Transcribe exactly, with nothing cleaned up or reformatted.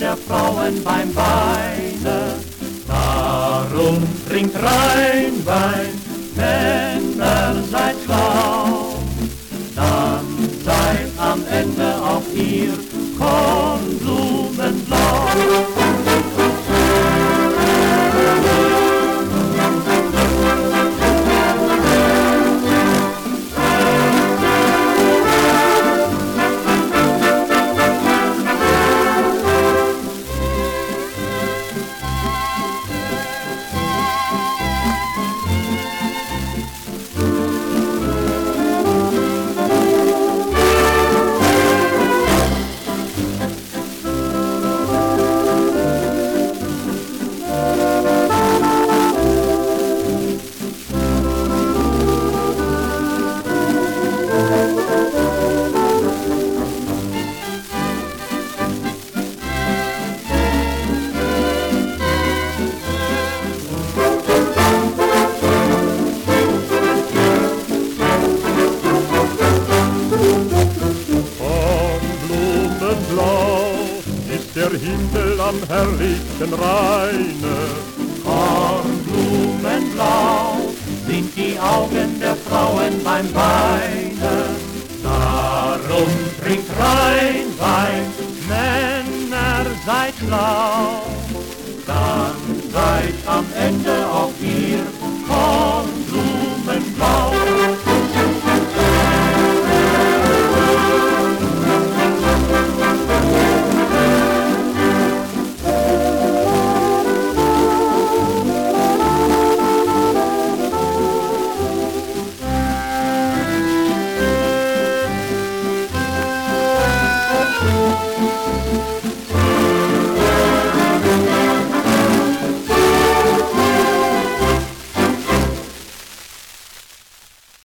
der Frauen beim Weine. Darum trinkt rein Wein, Männer seid schlau, dann seid am Ende auch ihr Kornblumenblau. Ist der Himmel am herrlichen Rheine. Kornblumenblau sind die Augen der Frauen beim Weine. Darum trinkt rein Wein, Männer seid schlau, dann seid am Ende auch